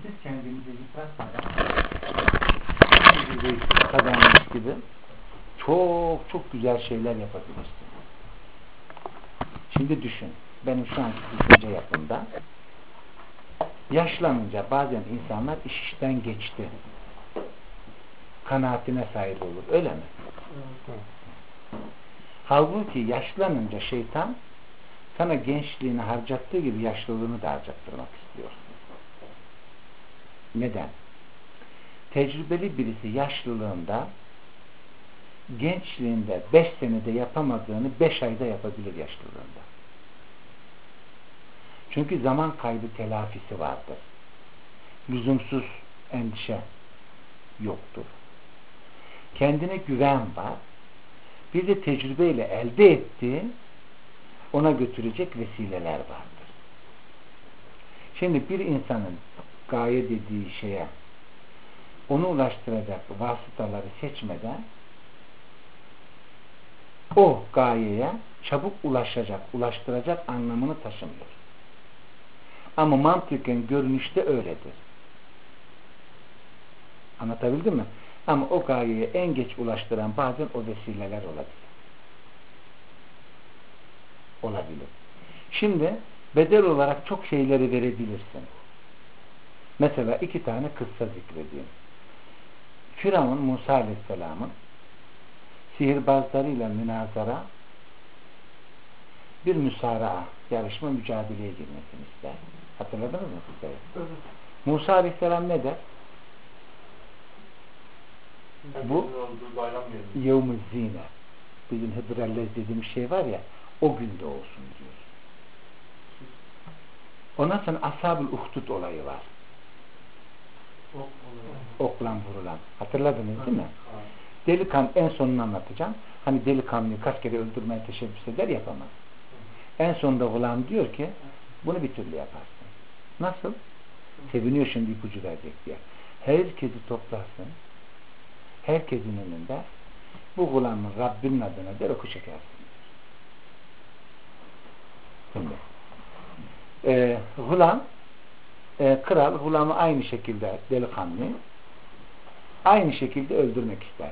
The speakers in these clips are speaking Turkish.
siz kendinizi yıpratmadan kazanmış gibi çok çok güzel şeyler yapabilirsiniz. Şimdi düşün. Benim şu anki düşünce yapımda yaşlanınca bazen insanlar iş işten geçti kanaatine sahip olur. Öyle mi? Evet. Halbuki yaşlanınca şeytan sana gençliğini harcattığı gibi yaşlılığını da harcattırmak istiyor. Neden? Tecrübeli birisi yaşlılığında gençliğinde 5 senede yapamadığını 5 ayda yapabilir yaşlılığında. Çünkü zaman kaybı telafisi vardır. Lüzumsuz endişe yoktur. Kendine güven var. Bir de tecrübeyle elde ettiği ona götürecek vesileler vardır. Şimdi bir insanın gaye dediği şeye onu ulaştıracak vasıtaları seçmeden o gayeye çabuk ulaştıracak anlamını taşımıyor. Ama mantıken görünüşte öyledir. Anlatabildim mi? Ama o gayeye en geç ulaştıran bazen o vesileler olabilir. Şimdi bedel olarak çok şeyleri verebilirsin. Mesela 2 tane kıssa zikredeyim. Firavun Musa Aleyhisselam'ın sihirbazlarıyla münazara bir müsaraa, yarışma mücadeleye girmesini ister. Hatırladınız mı kıssayı? Evet. Musa Aleyhisselam ne der? Bu yevm-i zine. Bizim Hıdrellez dediğimiz şey var ya, o günde olsun diyor. Ondan sonra Ashab-ül Uhdud olayı var. Oklan vurulan. Hatırladınız değil mi? Delikanlı, en sonunu anlatacağım. Hani delikanlıyı kaç kere öldürmeye teşebbüs eder, yapamaz. En sonunda olan diyor ki bunu bir türlü yaparsın. Nasıl? Seviniyor, şimdi ipucu verecek diye. Herkesi toplarsın. Herkesin önünde bu gulamın Rabbinin adına der, oku çekersin. Şimdi gulam kral gulamı aynı şekilde delikanlı aynı şekilde öldürmek ister.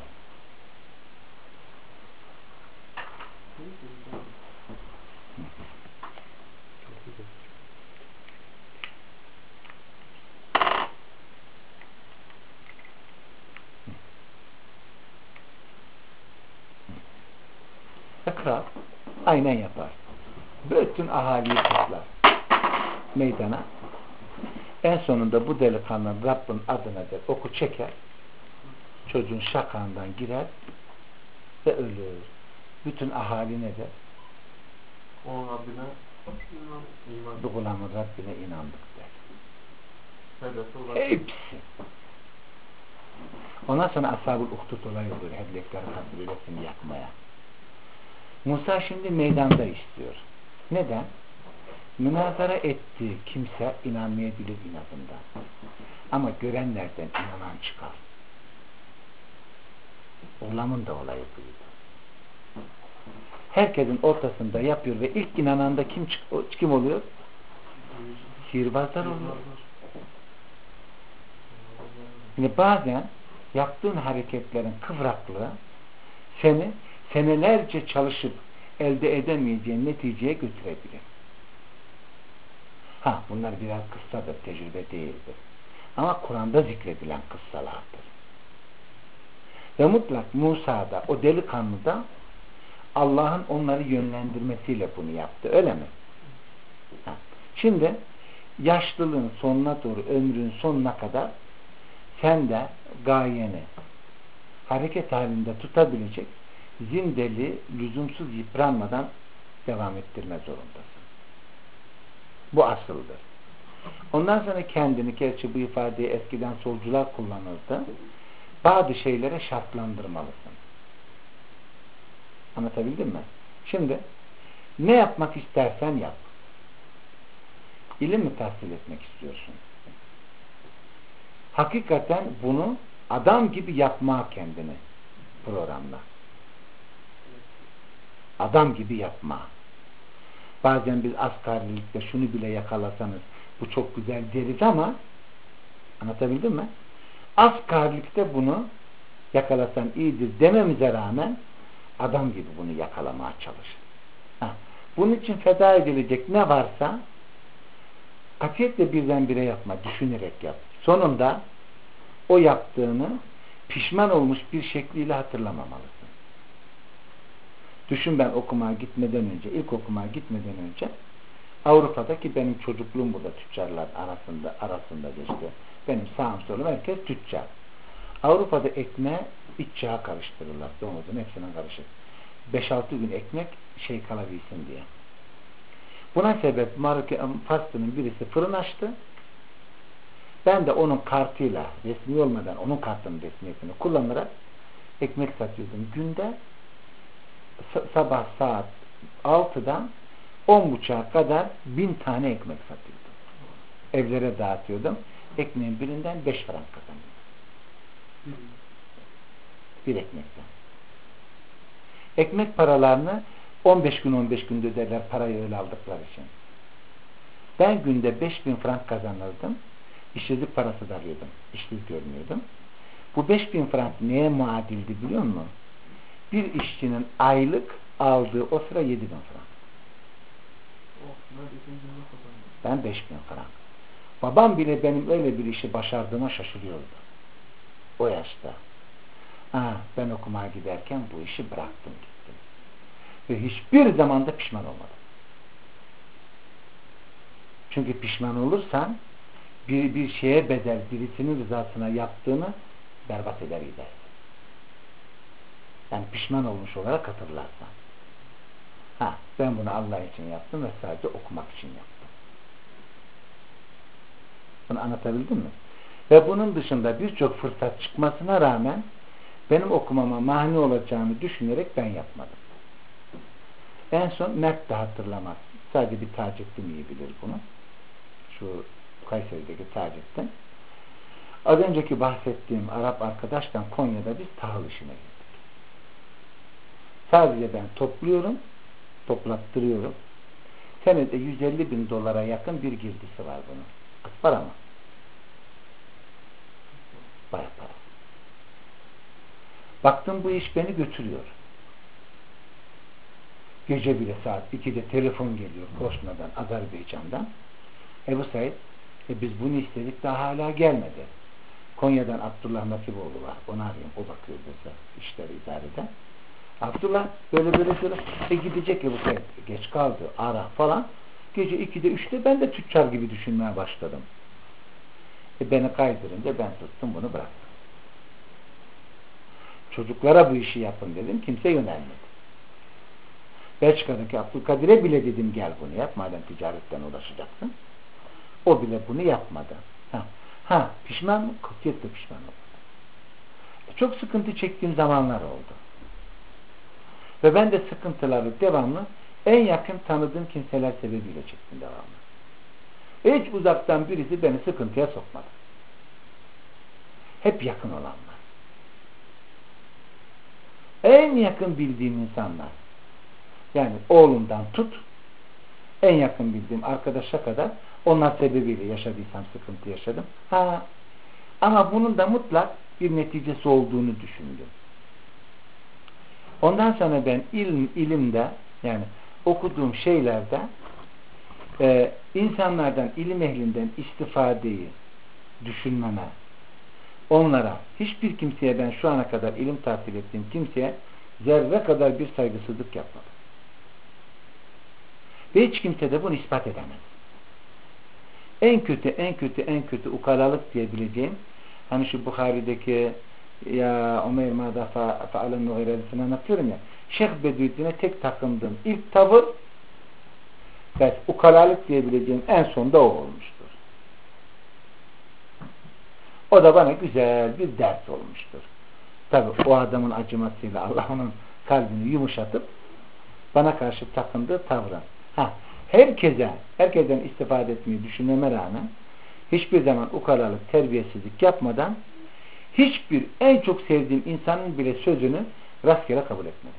Kral aynen yapar. Bütün ahaliyi toplar meydana. En sonunda bu delikanlı Rabbin adına der, oku çeker, çocuğun şakağından girer ve ölür. Bütün ahali ne der? O Rabbine iman. Bu gulamın Rabbine inandık der. Hepsi. Ondan sonra Ashab-ül Uhdud olayı olur. Hedlekleri kabilesini yakmaya. Musa şimdi meydanda istiyor. Neden? Münazara ettiği kimse inanmayabilir inadından. Ama görenlerden inanan çıkar. Oğlamın da olayı buydu. Herkesin ortasında yapıyor ve ilk inanan da kim oluyor? Sihirbazlar oluyor. Şimdi bazen yaptığın hareketlerin kıvraklığı seni senelerce çalışıp elde edemeyeceğin neticeye götürebilir. Bunlar biraz kıssadır, tecrübe değildir. Ama Kur'an'da zikredilen kıssalardır. Ve mutlak Musa'da, o delikanlıda Allah'ın onları yönlendirmesiyle bunu yaptı. Öyle mi? Şimdi yaşlılığın sonuna doğru, ömrün sonuna kadar sen de gayeni hareket halinde tutabilecek zindeli, lüzumsuz yıpranmadan devam ettirme zorundasın. Bu asıldır. Ondan sonra kendini, gerçi bu ifadeyi eskiden solcular kullanırdı, bazı şeylere şartlandırmalısın. Anlatabildim mi? Şimdi ne yapmak istersen yap. İlim mi tahsil etmek istiyorsun? Hakikaten bunu adam gibi yapma kendini programla. Adam gibi yapma. Bazen biz asgarilikte şunu bile yakalasanız bu çok güzel deriz ama Anlatabildim mi? Asgarlikte bunu yakalasan iyidir dememize rağmen adam gibi bunu yakalamaya çalışır. Bunun için feda edilecek ne varsa katiyetle birdenbire yapma, düşünerek yap. Sonunda o yaptığını pişman olmuş bir şekliyle hatırlamamalısın. Düşün, ben okumaya gitmeden önce, ilk okumaya gitmeden önce Avrupa'daki benim çocukluğum burada tüccarlar arasında geçti. Benim sağım solum herkes tüccar. Avrupa'da ekmeğe iç yağı karıştırırlar. Domuzun hepsine karışık. 5-6 gün ekmek kalabilsin diye. Buna sebep Farslı'nın birisi fırın açtı. Ben de onun kartıyla, resmi olmadan onun kartının resmiyetini kullanarak ekmek satıyordum. Günde sabah saat 6'dan 10.30'a kadar 1000 tane ekmek satıyordum. Evlere dağıtıyordum. Ekmeğin birinden 5 frank kazanıyordum. Bir ekmekten. Ekmek paralarını 15 gün öderler, parayı öyle aldıkları için. Ben günde 5000 frank kazanırdım. İşsizlik parası da alıyordum. İşsiz görmüyordum. Bu 5000 frank neye muadildi biliyor musun? Bir işçinin aylık aldığı o sıra 7000 frank. Ben 5000 frank. Babam bile benim öyle bir işi başardığıma şaşırıyordu. O yaşta. Ben okumaya giderken bu işi bıraktım gittim. Ve hiçbir zaman da pişman olmadım. Çünkü pişman olursan bir şeye bedel, birisinin rızasına yaptığını berbat eder gidersin. Yani pişman olmuş olarak hatırlarsan. Ben bunu Allah için yaptım ve sadece okumak için yaptım. Bunu anlatabildim mi? Ve bunun dışında birçok fırsat çıkmasına rağmen benim okumama mani olacağını düşünerek ben yapmadım. En son Mert de hatırlamaz. Sadece bir Taceddin iyi bilir bunu. Şu Kayseri'deki Taceddin. Az önceki bahsettiğim Arap arkadaştan Konya'da biz tahıl işine gittik. Sadece ben topluyorum, toplattırıyorum. Senede 150.000 dolara yakın bir girdisi var bunun. Az para mı? Bayağı para. Baktım bu iş beni götürüyor. Gece bile saat 2'de telefon geliyor Bosna'dan, Azerbaycan'dan. Ebu Said, biz bunu istedik daha hala gelmedi. Konya'dan Abdullah Nasiboğlu var. Onu arıyorum. O bakıyor bize işleri idareden. Abdullah böyle gidecek Ebu Said. Geç kaldı. Ara falan. Gece 2'de 3'te ben de tüccar gibi düşünmeye başladım. Beni kaydırınca ben tuttum bunu bıraktım. Çocuklara bu işi yapın dedim. Kimse yönelmedi. Belçika'daki Abdülkadir'e bile dedim gel bunu yap. Madem ticaretten uğraşacaksın. O bile bunu yapmadı. Pişman mı? Katiyetle pişman oldu. Çok sıkıntı çektiğim zamanlar oldu. Ve ben de sıkıntıları devamlı en yakın tanıdığım kimseler sebebiyle çektim devamlı. Hiç uzaktan birisi beni sıkıntıya sokmadı. Hep yakın olanlar. En yakın bildiğim insanlar. Yani oğlumdan tut, en yakın bildiğim arkadaşa kadar onlar sebebiyle yaşadıysam sıkıntı yaşadım. Ama bunun da mutlak bir neticesi olduğunu düşündüm. Ondan sonra ben ilimde yani okuduğum şeylerde insanlardan, ilim ehlinden istifadeyi düşünmeme, onlara, hiçbir kimseye ben şu ana kadar ilim tahsil ettiğim kimseye zerre kadar bir saygısızlık yapmadım. Ve hiç kimse de bunu ispat edemez. En kötü ukalalık diyebileceğim, hani şu Bukhari'deki ya Ömer Mâdâ fe'alen nuhirelesini anlatıyorum ya, Şeyh Bedüddin'e tek takındığım ilk tavır ve ukalalık diyebileceğim en sonda o olmuştur. O da bana güzel bir ders olmuştur. Tabi o adamın acımasıyla Allah onun kalbini yumuşatıp bana karşı takındığı tavrı. Herkesten istifade etmeyi düşünmeme rağmen hiçbir zaman ukalalık, terbiyesizlik yapmadan hiçbir en çok sevdiğim insanın bile sözünü rastgele kabul etmedim.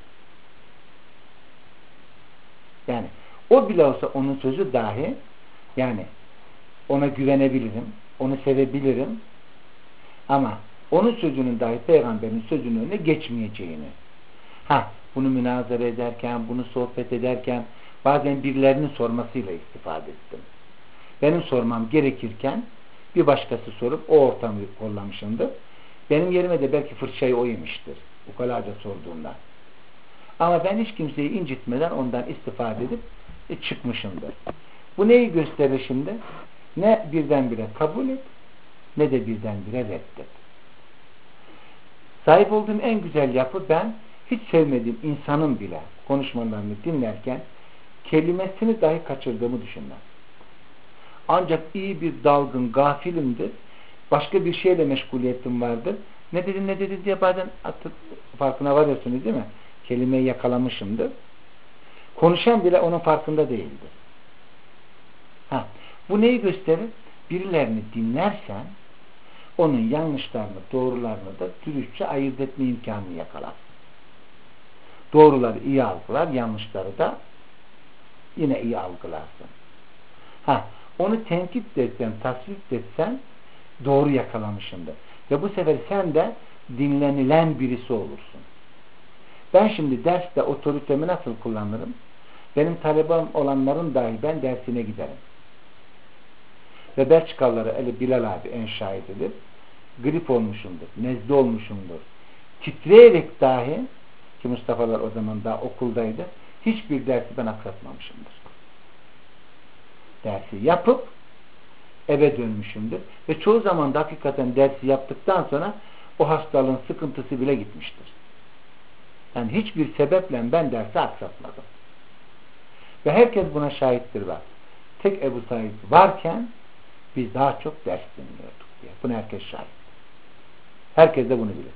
Yani o bile olsa onun sözü dahi yani ona güvenebilirim. Onu sevebilirim. Ama onun sözünün dahi peygamberin sözünün önüne geçmeyeceğini. Bunu münazara ederken, bunu sohbet ederken bazen birilerinin sormasıyla istifade ettim. Benim sormam gerekirken bir başkası sorup o ortamı kollamışımdır. Benim yerime de belki fırçayı o yemiştir. Ukalaca sorduğunda. Ama ben hiç kimseyi incitmeden ondan istifade edip çıkmışımdır. Bu neyi gösterir şimdi? Ne birdenbire kabul et, ne de birdenbire reddet. Sahip olduğum en güzel yapı, ben hiç sevmediğim insanın bile konuşmalarını dinlerken kelimesini dahi kaçırdığımı düşünmem. Ancak iyi bir dalgın gafilimdir. Başka bir şeyle meşguliyetim vardır. Ne dedin diye bazen farkına varıyorsunuz değil mi? Kelimeyi yakalamışımdır. Konuşan bile onun farkında değildir. Bu neyi gösterir? Birilerini dinlersen onun yanlışlarını, doğrularını da dürüstçe ayırt etme imkanını yakalarsın. Doğruları iyi algılar, yanlışları da yine iyi algılarsın. Onu tenkit etsen, tasvip etsen doğru yakalamışımdır. Ve bu sefer sen de dinlenilen birisi olursun. Ben şimdi derste otoritemi nasıl kullanırım? Benim talebem olanların dahi ben dersine giderim. Ve Belçikalılara Bilal abi en şahididir. Grip olmuşumdur, nezle olmuşumdur. Titreyerek dahi, ki Mustafa'lar o zaman daha okuldaydı, hiçbir dersi ben aksatmamışımdır. Dersi yapıp eve dönmüşümdür. Ve çoğu zaman da hakikaten dersi yaptıktan sonra o hastalığın sıkıntısı bile gitmiştir. Yani hiçbir sebeple ben dersi aksatmadım. Ve herkes buna şahittir bak. Tek Ebu Said varken biz daha çok ders dinliyorduk diye. Bunu herkes şahit. Herkes de bunu bilir.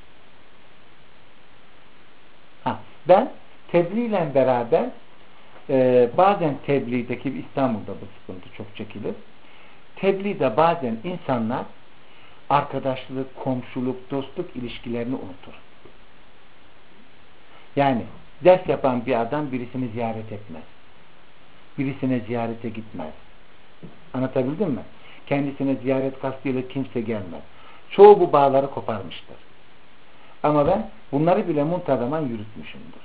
Ben tebliğ ile beraber bazen tebliğdeki İstanbul'da bu sıkıntı çok çekilir. Tebliğde bazen insanlar arkadaşlık, komşuluk, dostluk ilişkilerini unutur. Yani ders yapan bir adam birisini ziyaret etmez. Birisine ziyarete gitmez. Anlatabildim mi? Kendisine ziyaret kastıyla kimse gelmez. Çoğu bu bağları koparmıştır. Ama ben bunları bile muntazaman yürütmüşümdür.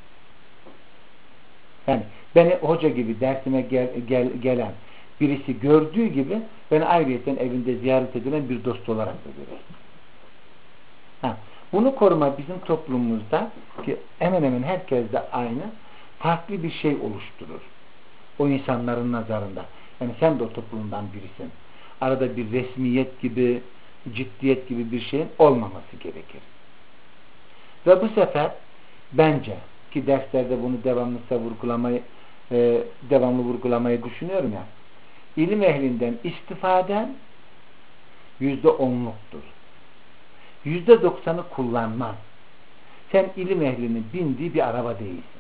Yani beni hoca gibi dersime gelen birisi gördüğü gibi beni ayrıyeten evinde ziyaret edilen bir dost olarak da görür. Bunu koruma bizim toplumumuzda ki hemen hemen herkes de aynı farklı bir şey oluşturur. O insanların nazarında. Yani sen de o toplumdan birisin. Arada bir resmiyet gibi, ciddiyet gibi bir şeyin olmaması gerekir. Ve bu sefer bence ki derslerde bunu devamlı vurgulamayı düşünüyorum ya. İlim ehlinden istifaden %10'luktur. %90'ı kullanmaz. Sen ilim ehlinin bindiği bir araba değilsin.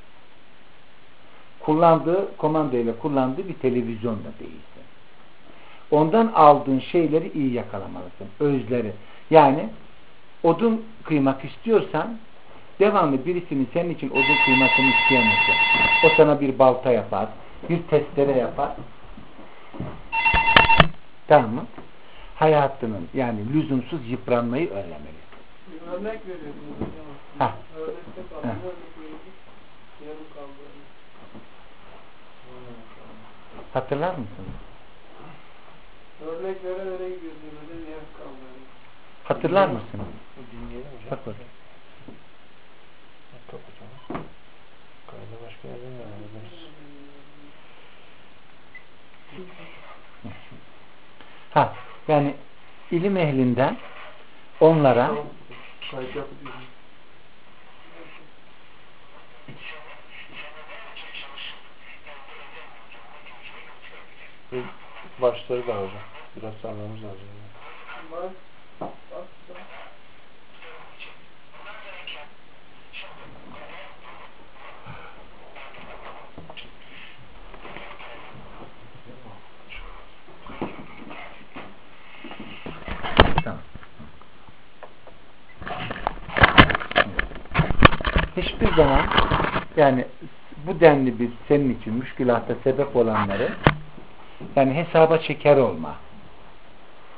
Komandayla kullandığı bir televizyon da değilsin. Ondan aldığın şeyleri iyi yakalamalısın. Özleri. Yani odun kıymak istiyorsan devamlı birisinin senin için odun kıymasını isteyemezsin. O sana bir balta yapar, bir testere yapar. Tamam mı? Hayatının yani lüzumsuz yıpranmayı önlemelisin. Örnek veriyorum. Örnekte kaldı. Yarım kaldı. Hatırlar mısın? Örnek vere gidiyoruz. Yarım kaldı. Hatırlar mısın? Dinleyelim hocam. Bak bakayım. Çok hocam. Kayda başka yerden verebiliriz. Yani ilim ehlinden onlara Kayıt yapıyoruz. Başları da hocam. Biraz sarmamız lazım. hiçbir zaman yani bu denli bir senin için müşkülata sebep olanları yani hesaba çeker olma.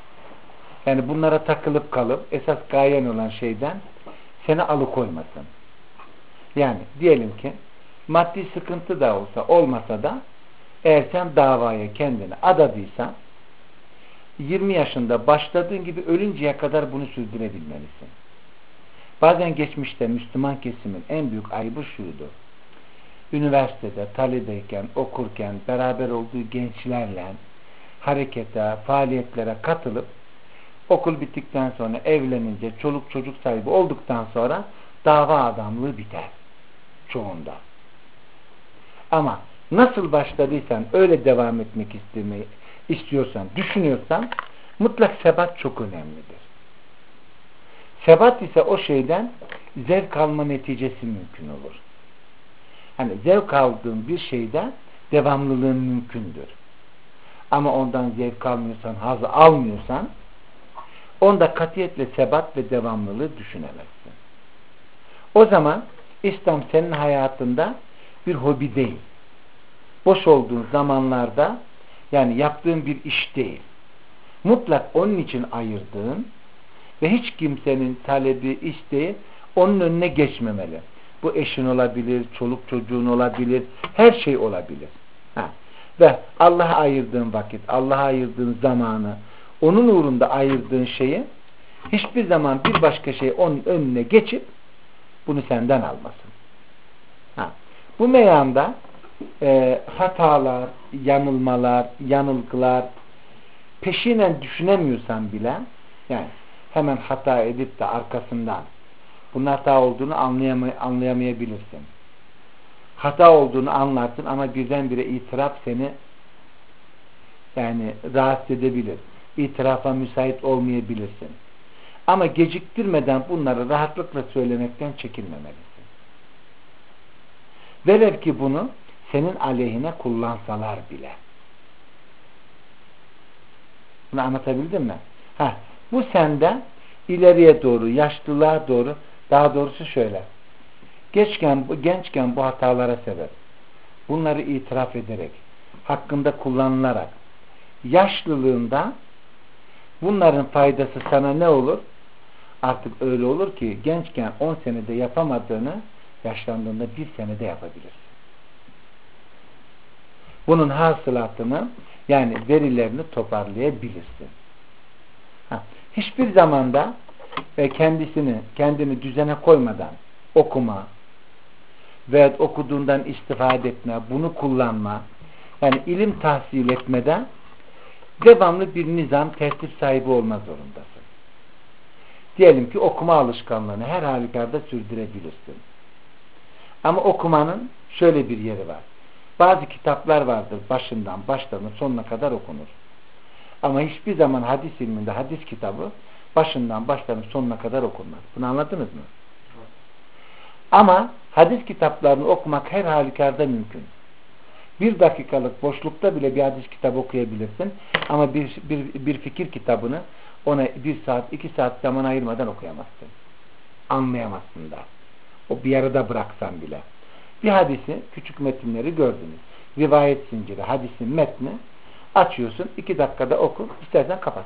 Yani bunlara takılıp kalıp esas gayen olan şeyden seni alıkoymasın. Yani diyelim ki maddi sıkıntı da olsa olmasa da eğer sen davaya kendini adadıysan 20 yaşında başladığın gibi ölünceye kadar bunu sürdürebilmelisin. Bazen geçmişte Müslüman kesimin en büyük ayıbı şuydu. Üniversitede, talebeyken, okurken beraber olduğu gençlerle harekete, faaliyetlere katılıp okul bittikten sonra evlenince, çoluk çocuk sahibi olduktan sonra dava adamlığı biter. Çoğunda. Ama nasıl başladıysan öyle devam etmek istiyorsan, düşünüyorsan mutlak sebat çok önemlidir. Sebat ise o şeyden zevk alma neticesi mümkün olur. Hani zevk aldığın bir şeyden devamlılığın mümkündür. Ama ondan zevk almıyorsan, haz almıyorsan onda katiyetle sebat ve devamlılığı düşünemezsin. O zaman İslam senin hayatında bir hobi değil. Boş olduğun zamanlarda yani yaptığın bir iş değil. Mutlak onun için ayırdığın ve hiç kimsenin talebi, isteği onun önüne geçmemeli. Bu eşin olabilir, çoluk çocuğun olabilir, her şey olabilir. Ve Allah'a ayırdığın vakit, Allah'a ayırdığın zamanı, onun uğrunda ayırdığın şeyi hiçbir zaman bir başka şey onun önüne geçip bunu senden almasın. Bu meyanda hatalar, yanılmalar, yanılgılar peşinen düşünemiyorsan bile yani hemen hata edip de arkasından bunun hata olduğunu anlayamayabilirsin. Hata olduğunu anlarsın ama birdenbire itiraf seni yani rahatsız edebilir. İtirafa müsait olmayabilirsin. Ama geciktirmeden bunları rahatlıkla söylemekten çekinmemelisin. Velev ki bunu senin aleyhine kullansalar bile. Bunu anlatabildim mi? Bu sende ileriye doğru, yaşlılığa doğru, daha doğrusu şöyle. Gençken bu hatalara sebep. Bunları itiraf ederek, hakkında kullanılarak, yaşlılığında bunların faydası sana ne olur? Artık öyle olur ki gençken 10 senede yapamadığını yaşlandığında 1 senede yapabilirsin. Bunun hasılatını yani verilerini toparlayabilirsin. Hiçbir zamanda kendini düzene koymadan okuma ve okuduğundan istifade etme, bunu kullanma, yani ilim tahsil etmeden devamlı bir nizam, tertip sahibi olma zorundasın. Diyelim ki okuma alışkanlığını her halükarda sürdürebilirsin. Ama okumanın şöyle bir yeri var. Bazı kitaplar vardır başlarına sonuna kadar okunur. Ama hiçbir zaman hadis ilminde hadis kitabı başından sonuna kadar okunmaz. Bunu anladınız mı? Ama hadis kitaplarını okumak her halükarda mümkün. 1 dakikalık boşlukta bile bir hadis kitabı okuyabilirsin. Ama bir fikir kitabını ona 1 saat, 2 saat zaman ayırmadan okuyamazsın. Anlayamazsın da. O bir yarıda bıraksan bile. Bir hadisi, küçük metinleri gördünüz. Rivayet zinciri, hadisin metni açıyorsun, 2 dakikada oku, istersen kapat.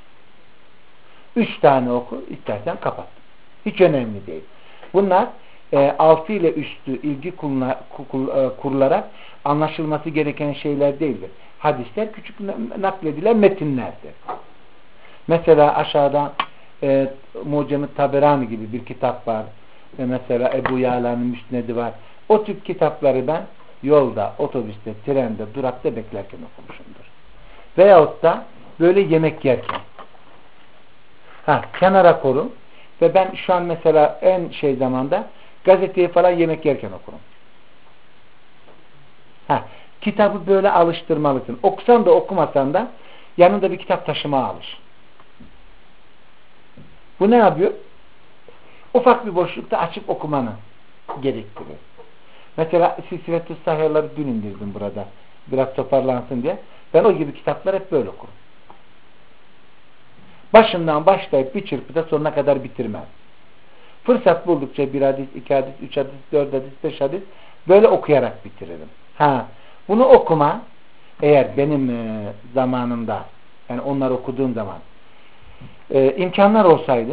3 tane oku, istersen kapat. Hiç önemli değil. Bunlar 6 ile üstü ilgi kurularak anlaşılması gereken şeyler değildir. Hadisler küçük nakledilen metinlerdir. Mesela aşağıda Mucem-i Taberani gibi bir kitap var. Mesela Ebu Yala'nın Müsned'i var. O tip kitapları ben yolda, otobüste, trende, durakta beklerken okumuşumdur. Veyahut da böyle yemek yerken. Kenara korum ve ben şu an mesela en zamanda gazeteyi falan yemek yerken okurum. Kitabı böyle alıştırmalısın. Okusan da okumasan da yanında bir kitap taşıma alış. Bu ne yapıyor? Ufak bir boşlukta açıp okumanı gerektiriyor. Mesela Silsiletü Sahihleri dün indirdim burada. Biraz toparlansın diye. Ben o gibi kitaplar hep böyle okurum. Başından başlayıp bir çırpıda sonuna kadar bitirmem. Fırsat buldukça 1 hadis, 2 hadis, 3 hadis, 4 hadis, 5 hadis böyle okuyarak bitiririm. Bunu okuma eğer benim zamanımda yani onları okuduğum zaman imkanlar olsaydı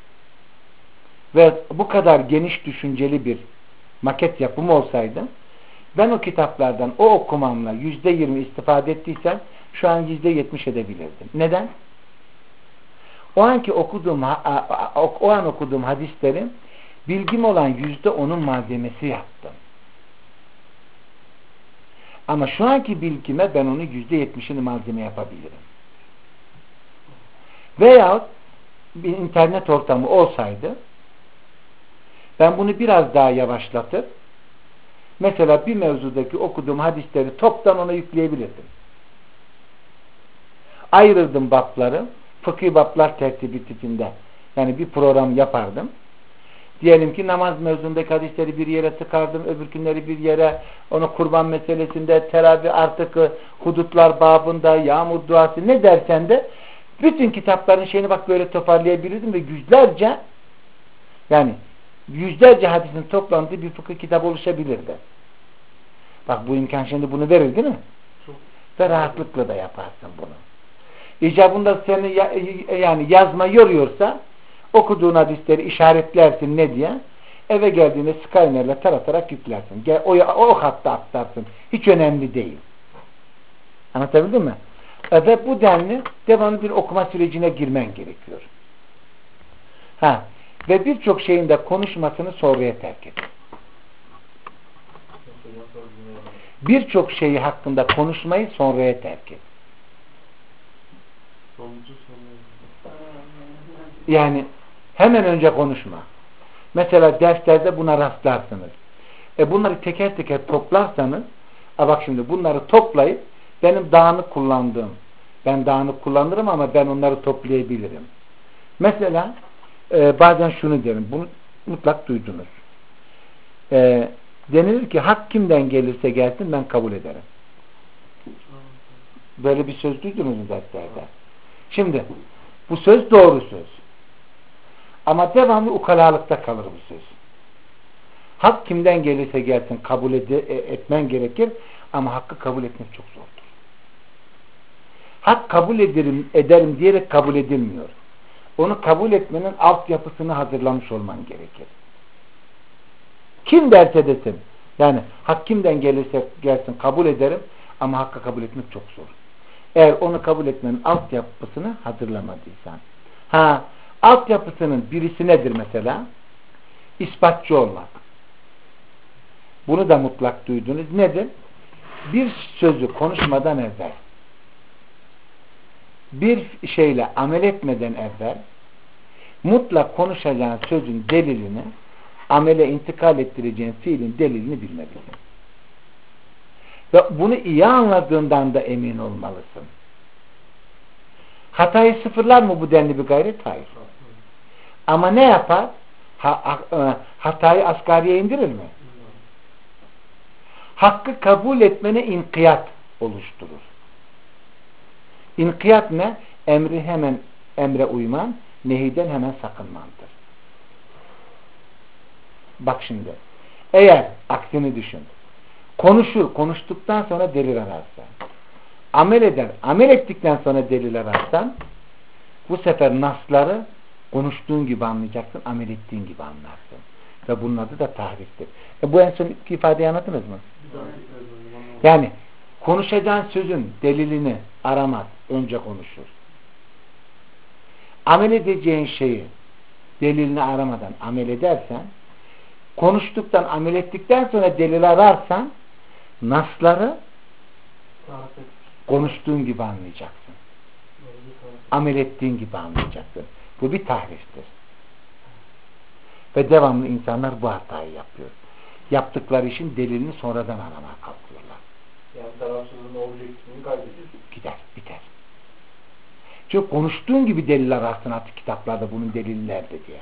ve bu kadar geniş düşünceli bir maket yapımı olsaydı, ben o kitaplardan o okumamla %20 istifade ettiysem şu an %70 edebilirdim. Neden? O an okuduğum hadisleri bilgim olan %10'un malzemesi yaptım. Ama şu anki bilgime ben onu %70'ini malzeme yapabilirim. Veyahut bir internet ortamı olsaydı ben bunu biraz daha yavaşlatıp mesela bir mevzudaki okuduğum hadisleri toptan ona yükleyebilirdim. Ayırırdım babları, fıkhi bablar tertibi tipinde. Yani bir program yapardım. Diyelim ki namaz mevzundaki hadisleri bir yere tıkardım, öbür günleri bir yere, onu kurban meselesinde, teravih artık hudutlar babında, yağmur duası ne dersen de bütün kitapların şeyini bak böyle toparlayabilirdim ve yüzlerce hadisin toplandığı bir fıkıh kitabı oluşabilirdi. Bak bu imkan şimdi bunu verir değil mi? Ve rahatlıkla da yaparsın bunu. İcabında seni yani yazma yoruyorsa okuduğun hadisleri işaretlersin ne diye, eve geldiğinde Skyner'le taratarak yüklersin. O hatta aktarsın. Hiç önemli değil. Anlatabildim mi? Ve bu denli devamlı bir okuma sürecine girmen gerekiyor. Ve birçok şeyin de konuşmasını sonraya terk et. Birçok şeyi hakkında konuşmayı sonraya terk et. Yani hemen önce konuşma. Mesela derslerde buna rastlarsınız. Bunları teker teker toplarsanız, bak şimdi bunları toplayıp benim dağınık kullandığım, ben dağınık kullanırım ama ben onları toplayabilirim. Mesela bazen şunu derim, bunu mutlak duydunuz. Denilir ki hak kimden gelirse gelsin ben kabul ederim. Böyle bir söz duydunuz mu derslerde? Şimdi bu söz doğru söz. Ama devamlı ukalalıkta kalır bu söz. Hak kimden gelirse gelsin kabul etmen gerekir ama hakkı kabul etmek çok zordur. Hak kabul ederim diyerek kabul edilmiyor. Onu kabul etmenin altyapısını hazırlamış olman gerekir. Kim derse desin. Yani hak kimden gelirse gelsin kabul ederim ama hakkı kabul etmek çok zor. Eğer onu kabul etmenin altyapısını hazırlamadıysan. Altyapısının birisi nedir mesela? İspatçı olmak. Bunu da mutlak duydunuz. Nedir? Bir sözü konuşmadan evvel, bir şeyle amel etmeden evvel mutlak konuşacağın sözün delilini, amele intikal ettireceğin fiilin delilini bilmelisin. Ve bunu iyi anladığından da emin olmalısın. Hatayı sıfırlar mı bu denli bir gayret? Hayır. Ama ne yapar? Hatayı asgariye indirir mi? Hakkı kabul etmene inkiyat oluşturur. İnkiyat ne? Emre uyman, nehiden hemen sakınmandır. Bak şimdi. Eğer aksini düşün. Konuştuktan sonra delil ararsan. Amel ettikten sonra delil ararsan bu sefer nasları konuştuğun gibi anlayacaksın, amel ettiğin gibi anlarsın. Ve bunun adı da tahriftir. Bu en son ifadeyi anladınız mı? Yani konuşacağın sözün delilini aramaz, önce konuşur. Amel edeceğin şeyi delilini aramadan amel edersen, konuştuktan, amel ettikten sonra delil ararsan, nasları konuştuğun gibi anlayacaksın. Amel ettiğin gibi anlayacaksın. Bu bir tahriftir. Ve devamlı insanlar bu hatayı yapıyor. Yaptıkları işin delilini sonradan aramaya kalkıyorlar. Yani tarafsızlığın objektifini kaybediyor. Gider, biter. Çünkü konuştuğun gibi delil ararsın artık kitaplarda bunun delili nerede diye.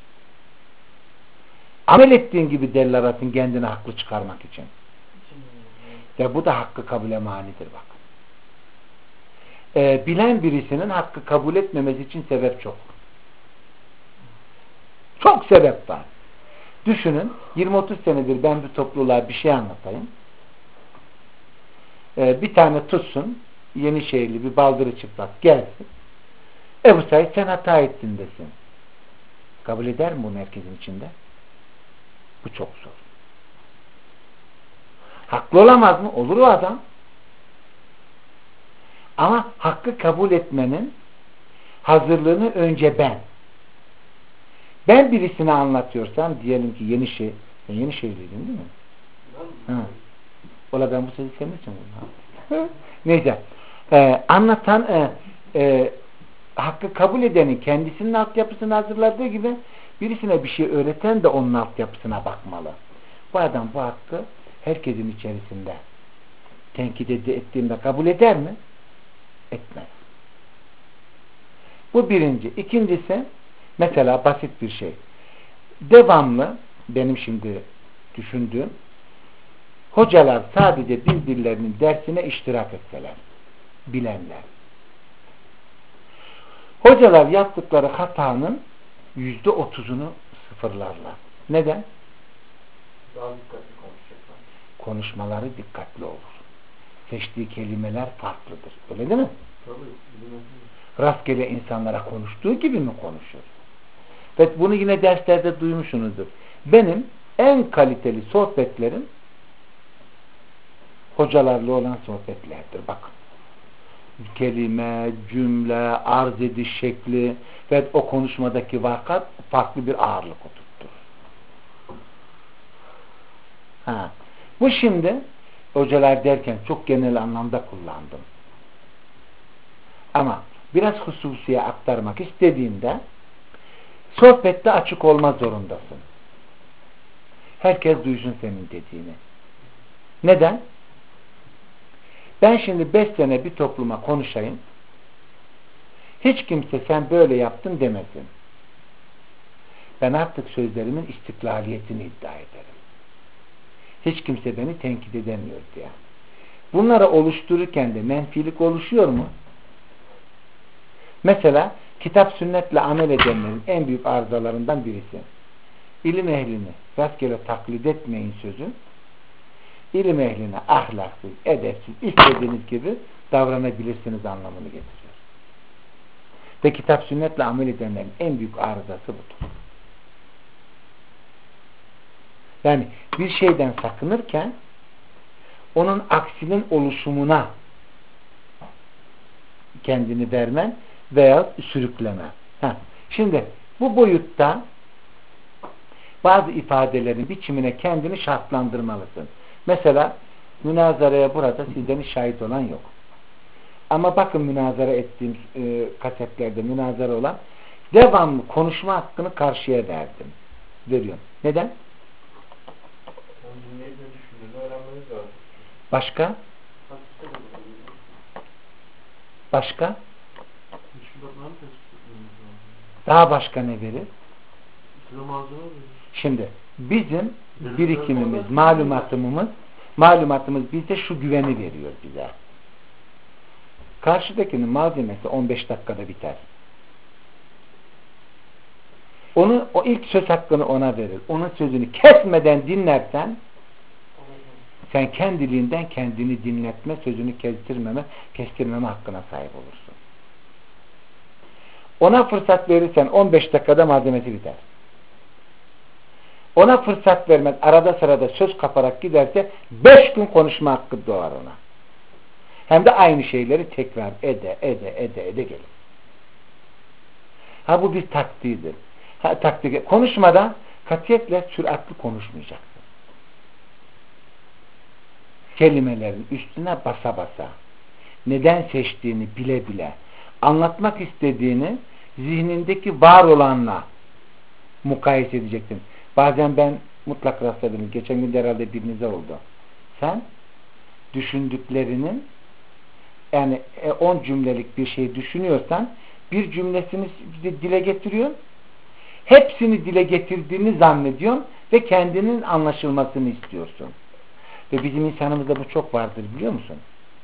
Amel ettiğin gibi delil ararsın kendini haklı çıkarmak için. Ve bu da hakkı kabule manidir bak. Bilen birisinin hakkı kabul etmemesi için sebep çok. Çok sebep var. Düşünün 20-30 senedir ben bir topluluğa bir şey anlatayım. Bir tane tutsun Yenişehirli bir baldırı çıplak gelsin. Ebu Said sen hata ettin desin. Kabul eder mi bunu herkesin içinde? Bu çok zor. Haklı olamaz mı? Olur o adam. Ama hakkı kabul etmenin hazırlığını önce ben birisine anlatıyorsam, diyelim ki sen Yenişehirliydin değil mi? Ha. Ola ben bu sözü senin için buldum. Neyse. Anlatan hakkı kabul edenin kendisinin altyapısını hazırladığı gibi birisine bir şey öğreten de onun altyapısına bakmalı. Bu adam bu hakkı herkesin içerisinde tenkit ettiğinde kabul eder mi? Etmez. Bu birinci. İkincisi, mesela basit bir şey. Devamlı, benim şimdi düşündüğüm, hocalar sadece birbirlerinin dersine iştirak etseler, bilenler. Hocalar yaptıkları hatanın %30'unu sıfırlarlar. Neden? Daha dikkatli konuşacaklar. Konuşmaları dikkatli olur. Seçtiği kelimeler farklıdır. Öyle değil mi? Tabii. Rastgele insanlara konuştuğu gibi mi konuşur? Ve bunu yine derslerde duymuşsunuzdur. Benim en kaliteli sohbetlerim hocalarla olan sohbetlerdir. Bakın. Kelime, cümle, arz ediş şekli ve o konuşmadaki vakat farklı bir ağırlık oturtturur. Bu şimdi hocalar derken çok genel anlamda kullandım. Ama biraz hususiye aktarmak istediğinde sohbette açık olma zorundasın. Herkes duysun senin dediğini. Neden? Ben şimdi 5 sene bir topluma konuşayım. Hiç kimse sen böyle yaptın demesin. Ben artık sözlerimin istiklaliyetini iddia ederim. Hiç kimse beni tenkit edemiyor diye. Bunları oluştururken de menfilik oluşuyor mu? Mesela kitap sünnetle amel edenlerin en büyük arızalarından birisi. İlim ehlini rastgele taklit etmeyin sözü. İlim ehline ahlaksız, edepsiz, istediğiniz gibi davranabilirsiniz anlamını getiriyor. Ve kitap sünnetle amel edenlerin en büyük arızası budur. Yani bir şeyden sakınırken onun aksinin oluşumuna kendini vermen veya sürükleme. Şimdi bu boyutta bazı ifadelerin biçimine kendini şartlandırmalısın. Mesela münazaraya burada sizden hiç şahit olan yok. Ama bakın münazara ettiğim kasetlerde münazara olan devamlı konuşma hakkını karşıya verdim. Veriyorum. Neden? Başka? Başka? Daha başka ne verir? Şimdi bizim birikimimiz, malumatımız bize şu güveni veriyor bize. Karşıdakinin malzemesi 15 dakikada biter. O ilk söz hakkını ona verir. Onun sözünü kesmeden dinlersen sen kendiliğinden kendini dinletme, sözünü kestirmeme hakkına sahip olursun. Ona fırsat verirsen 15 dakikada malzemesi biter. Ona fırsat vermez, arada sırada söz kaparak giderse 5 gün konuşma hakkı doğar ona. Hem de aynı şeyleri tekrar ede gelir. Bu bir taktiğidir. Konuşmada katiyetle süratli konuşmayacaksın. Kelimelerin üstüne basa basa, neden seçtiğini bile bile, anlatmak istediğini zihnindeki var olanla mukayese edeceksin. Bazen ben mutlak rastladım. Geçen gün herhalde birinize oldu. Sen düşündüklerinin yani 10 cümlelik bir şey düşünüyorsan bir cümlesini dile getiriyorsun. Hepsini dile getirdiğini zannediyorsun ve kendinin anlaşılmasını istiyorsun. Ve bizim insanımızda bu çok vardır biliyor musun?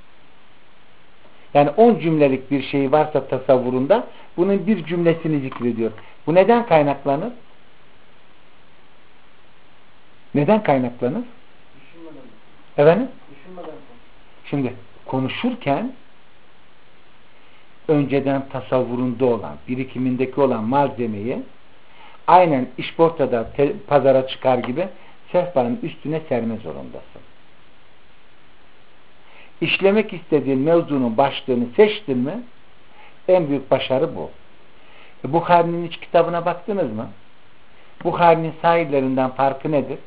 Yani 10 cümlelik bir şey varsa tasavvurunda bunun bir cümlesini zikrediyor. Bu neden kaynaklanır? Neden kaynaklanır? Düşünmeden. Efendim? Düşünmeden. Şimdi konuşurken önceden tasavvurunda olan, birikimindeki olan malzemeyi aynen işportada pazara çıkar gibi sehpanın üstüne serme zorundasın. İşlemek istediğin mevzunun başlığını seçtin mi en büyük başarı bu. Buhari'nin hiç kitabına baktınız mı? Buhari'nin sahillerinden farkı nedir?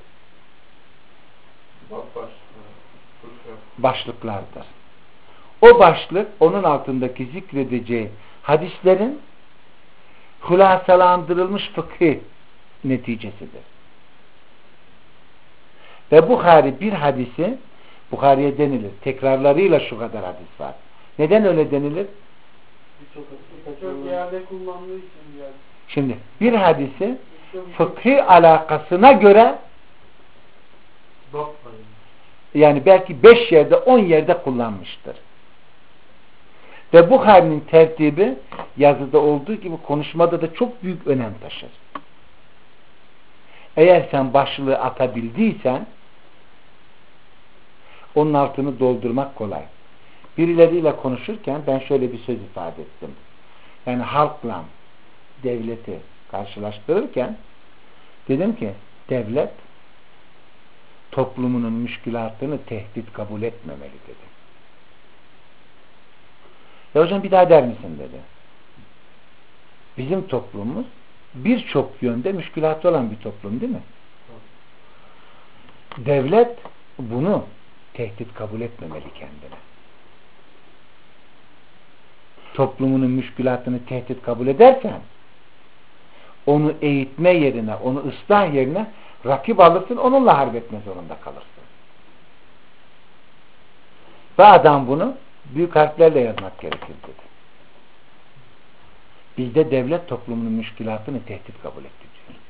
Başlıklardır. O başlık onun altındaki zikredeceği hadislerin hulasalandırılmış fıkhi neticesidir. Ve Buhari bir hadisi, Buhari'ye denilir, tekrarlarıyla şu kadar hadis var. Neden öyle denilir? Çok yerde kullandığı için yani. Şimdi bir hadisi fıkhi alakasına göre yani belki 5 yerde 10 yerde kullanmıştır. Ve Buhari'nin tertibi yazıda olduğu gibi konuşmada da çok büyük önem taşır. Eğer sen başlığı atabildiysen onun altını doldurmak kolay. Birileriyle konuşurken ben şöyle bir söz ifade ettim. Yani halkla devleti karşılaştırırken dedim ki devlet toplumunun müşkülatını tehdit kabul etmemeli dedi. Ya hocam bir daha der misin dedi. Bizim toplumumuz birçok yönde müşkülatı olan bir toplum değil mi? Devlet bunu tehdit kabul etmemeli kendine. Toplumunun müşkülatını tehdit kabul edersen onu eğitme yerine, onu ıslah yerine rakip alırsın, onunla harp etme zorunda kalırsın. Ve adam bunu büyük harflerle yazmak gerekir dedi. Bizde devlet toplumunun müşkülatını tehdit kabul etti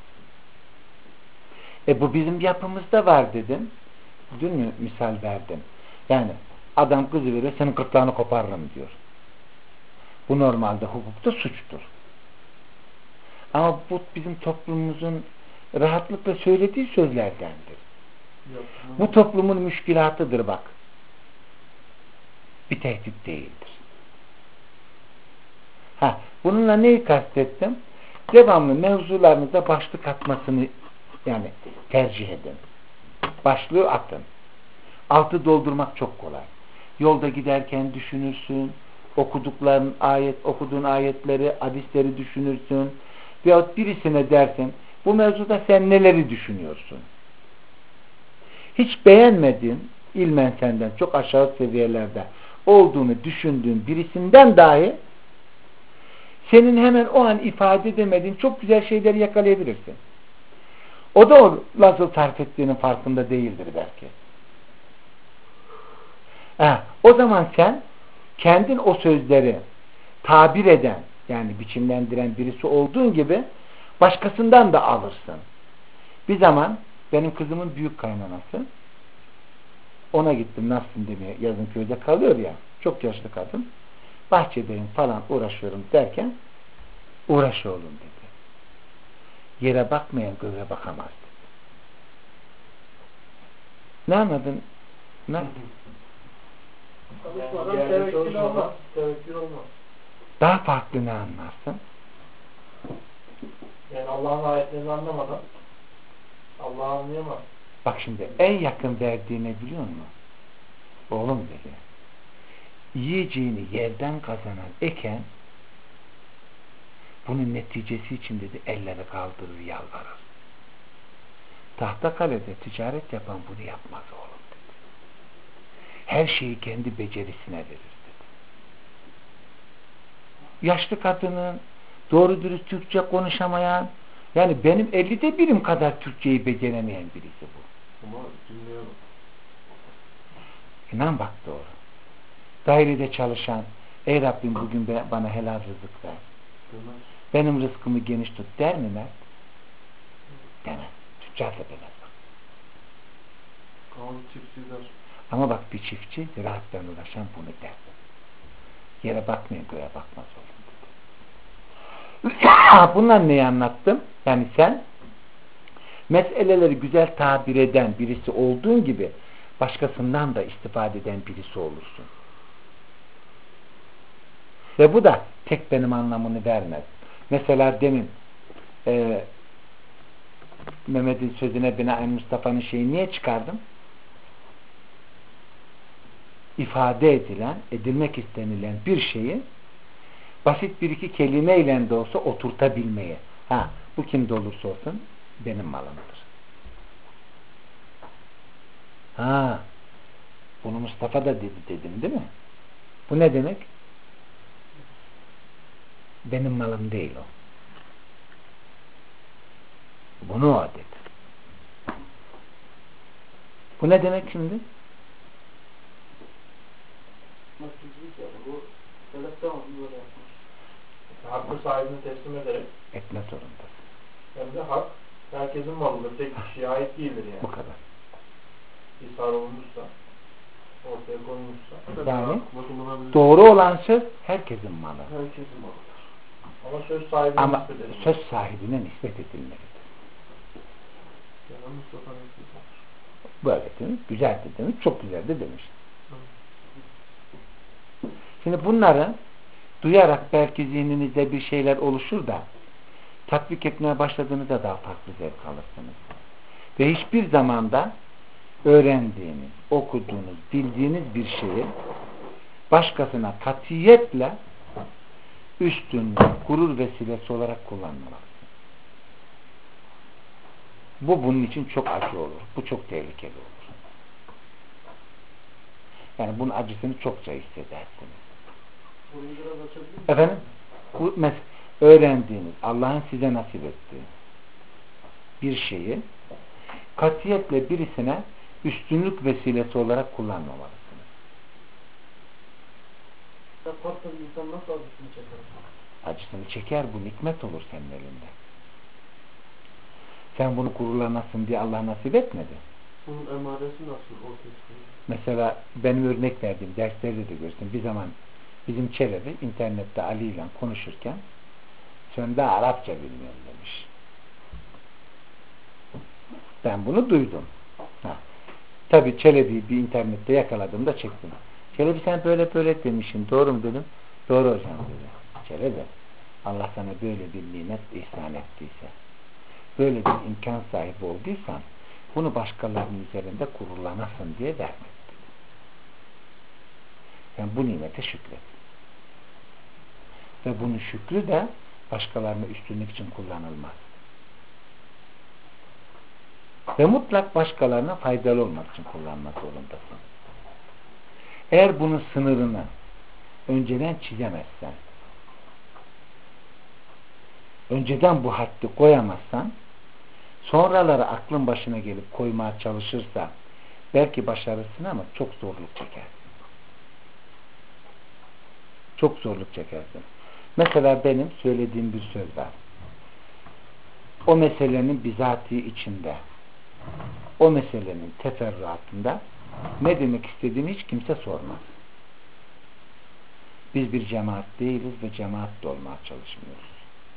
diyor. Bu bizim yapımızda var dedim. Dün mü misal verdim. Yani adam kızı veriyor, senin gırtlağını koparırım diyor. Bu normalde hukukta suçtur. Ama bu bizim toplumumuzun rahatlıkla söylediği sözlerdendir. Bu toplumun müşkülatıdır bak. Bir tehdit değildir. Bununla neyi kastettim? Devamlı mevzularınıza başlık atmasını yani tercih edin. Başlığı atın. Altı doldurmak çok kolay. Yolda giderken düşünürsün. Okuduğun ayetleri, hadisleri düşünürsün. Veyahut birisine dersin, bu mevzuda sen neleri düşünüyorsun? Hiç beğenmediğin, ilmen senden çok aşağı seviyelerde olduğunu düşündüğün birisinden dahi senin hemen o an ifade edemediğin çok güzel şeyleri yakalayabilirsin. O da o nasıl sarf ettiğinin farkında değildir belki. O zaman sen kendin o sözleri tabir eden yani biçimlendiren birisi olduğun gibi başkasından da alırsın. Bir zaman benim kızımın büyük kaynanası ona gittim nasılsın demeye, yazın köyde kalıyor ya, çok yaşlı kadın, bahçedeyim falan uğraşıyorum derken uğraş oğlum dedi. Yere bakmayan göğe bakamaz dedi. Ne anladın? Ne? Tevekkül olmaz. Daha farklı ne anlarsın? Yani Allah'ın ayetlerini anlamadan Allah'ı anlayamaz. Bak şimdi en yakın verdiğini biliyor musun? Oğlum dedi. Yiyeceğini yerden kazanan eken bunun neticesi için dedi elleri kaldırır yalvarır. Tahtakale'de ticaret yapan bunu yapmaz oğlum dedi. Her şeyi kendi becerisine verir dedi. Yaşlı kadının doğru dürüst Türkçe konuşamayan yani benim 50'de birim kadar Türkçeyi beceremeyen birisi bu. Ama dinliyorum. İnan bak doğru. Dairede çalışan ey Rabbim bugün bana helal rızık ver. Demez. Benim rızkımı geniş tut der mi Mert? Demez. Tüccar da demez bak. Kalan çiftçi der. Ama bak bir çiftçi rahatla uğraşan bunu der. Yere bakmayan göğe bakmaz oğlum dedi. Bundan neyi anlattım? Yani sen meseleleri güzel tabir eden birisi olduğun gibi başkasından da istifade eden birisi olursun. Ve bu da tek benim anlamını vermez. Mesela demin Mehmet'in sözüne binaen Mustafa'nın şeyi niye çıkardım? İfade edilen, edilmek istenilen bir şeyi basit bir iki kelimeyle de olsa oturtabilmeye. Bu kimde olursa olsun benim malımdır. Bunu Mustafa da dedi dedim değil mi? Bu ne demek? Benim malım değil o. Bunu o dedi. Bu ne demek şimdi? Bu sebepten böyle yapmış. Hakkı sahibini teslim ederek Etme zorundasın. hem de hak herkesin malıdır. Tek kişiye ait değildir yani. Bu kadar. İshar olmuşsa, ortaya konulmuşsa. Yani doğru olan söz herkesin malı. Herkesin malıdır. Ama söz sahibine Ama nispet edilir. söz sahibine nispet edilmelidir. Yani Mustafa'nın sözüdür. Böyle demiş. Güzel de demiş. Çok güzel de demiş. Şimdi bunları duyarak belki zihninizde bir şeyler oluşur da tatbik etmeye başladığınızda daha farklı zevk alırsınız. Ve hiçbir zamanda öğrendiğiniz, okuduğunuz, bildiğiniz bir şeyi başkasına katiyetle üstünlük, gurur vesilesi olarak kullanmamalısınız. Bu bunun için çok acı olur. Bu çok tehlikeli olur. Yani bunun acısını çokça hissedersiniz. Efendim? Bu öğrendiğiniz, Allah'ın size nasip ettiği bir şeyi katiyetle birisine üstünlük vesilesi olarak kullanmamalısınız. Yaparsa bir insan nasıl acısını çeker? Acısını çeker, bu nikmet olur senin elinde. Sen bunu gururlanasın diye Allah nasip etmedi. Bunun emaresi nasıl ortaya çıkıyor? Mesela benim örnek verdiğim derslerde de görsün. Bir zaman bizim Çelebi internette Ali ile konuşurken sen de Arapça bilmiyorum demiş. Ben bunu duydum. Tabii Çelebi'yi bir internette yakaladığımda çektim. Çelebi sen böyle böyle demişsin. Doğru mu dedim? Doğru hocam dedi. Çelebi Allah sana böyle bir nimet ihsan ettiyse, böyle bir imkan sahibi olduysan bunu başkalarının üzerinde gururlanasın diye vermedi. Yani bu nimete şükret. Ve bunun şükrü de başkalarına üstünlük için kullanılmaz. Ve mutlak başkalarına faydalı olmak için kullanmak zorundasın. Eğer bunun sınırını önceden çizemezsen, önceden bu haddi koyamazsan, sonraları aklın başına gelip koymaya çalışırsa belki başarırsın ama çok zorluk çekersin. Çok zorluk çekersin. Mesela benim söylediğim bir söz var. O meselenin bizatihi içinde, o meselenin teferruatında ne demek istediğini hiç kimse sormaz. Biz bir cemaat değiliz ve cemaatle olmaya çalışmıyoruz.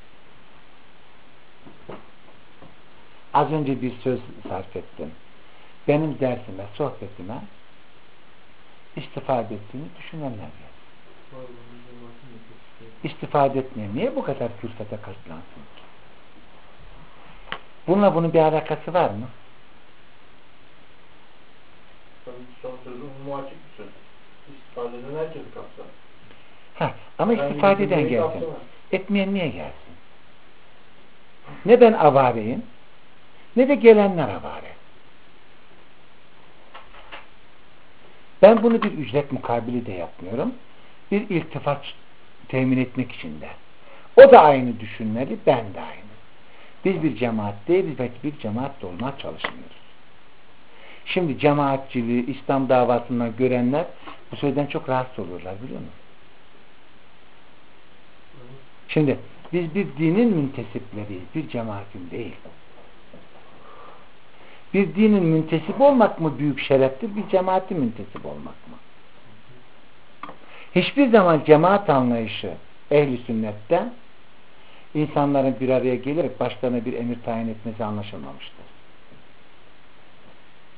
Az önce bir söz sarf ettim. Benim dersime, sohbetime istifade ettiğini düşünenler var. İstifade etmeyen niye bu kadar fırsata katlansın ki? Bununla bunun bir alakası var mı? Son sözü muaçık bir söz. İstifade eden herkesi kapsar. Ama istifade eden gelsin. Etmeyen niye gelsin? Ne ben avareyim, ne de gelenler avare. Ben bunu bir ücret mukabili de yapmıyorum. Bir iltifat temin etmek için de. O da aynı düşünmeli, ben de aynı. Biz bir cemaat değiliz ve bir cemaatle olmaya çalışmıyoruz. Şimdi cemaatçiliği, İslam davasından görenler bu sözden çok rahatsız olurlar, biliyor musun? Şimdi biz bir dinin müntesipleriyiz, bir cemaatin değil. Bir dinin müntesip olmak mı büyük şereftir, bir cemaatin müntesip olmak mı? Hiçbir zaman cemaat anlayışı ehl-i sünnette insanların bir araya gelerek başlarına bir emir tayin etmesi anlaşılmamıştır.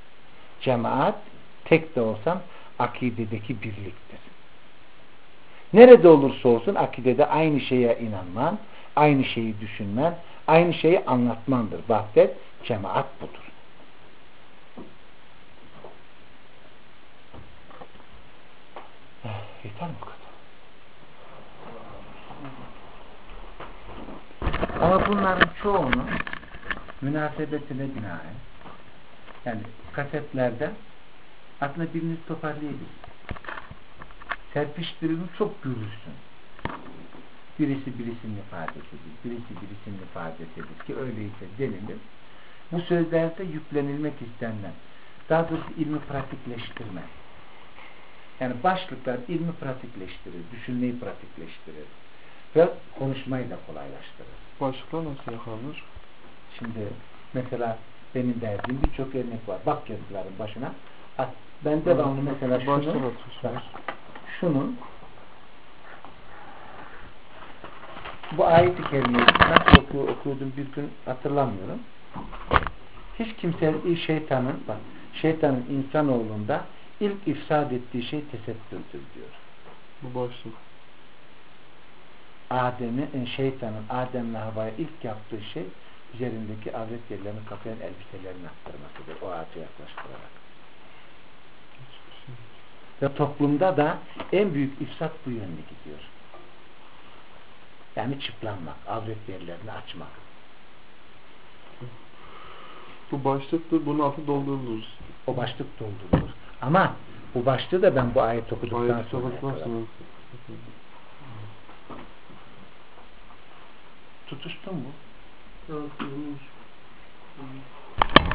Cemaat tek de olsam akidedeki birliktir. Nerede olursa olsun akidede aynı şeye inanman, aynı şeyi düşünmen, aynı şeyi anlatmandır. Vahdet, cemaat budur. Yeter mi bu kadar? Ama bunların çoğunu münasebetine binaen, yani kasetlerde aslında birini toparlayabilir. Serpiştirilmiş çok görürsün. Birisi birisinin ifadesidir, birisi birisinin ifadesidir ki öyleyse denilir. Bu sözlerde yüklenilmek istenilen, daha doğrusu ilmi pratikleştirme. Yani başlıklar ilmi pratikleştirir, düşünmeyi pratikleştirir ve konuşmayı da kolaylaştırır. Başlıklar nasıl yakalanır? Şimdi mesela benim verdiğim birçok örnek var. Bak yazıların başına. Ben devamlı mesela şunu bu ayet-i kerimeyi nasıl okudum bir gün hatırlamıyorum. Hiç kimse şeytanın insanoğlunda ilk ifsad ettiği şey tesettürdür diyor. Bu başlık. Şeytanın Adem'le Havva'ya ilk yaptığı şey üzerindeki avret yerlerini kapayan elbiselerini attırmasıdır. O ağaca yaklaştırarak. Ve toplumda da en büyük ifsat bu yönde gidiyor. Yani çıplanmak, avret yerlerini açmak. Bu başlıktır, bunun altı doldurulur. O başlık doldurulur. Ama bu başlığı da ben bu ayet okuduktan sonra tutuştun mu? Evet,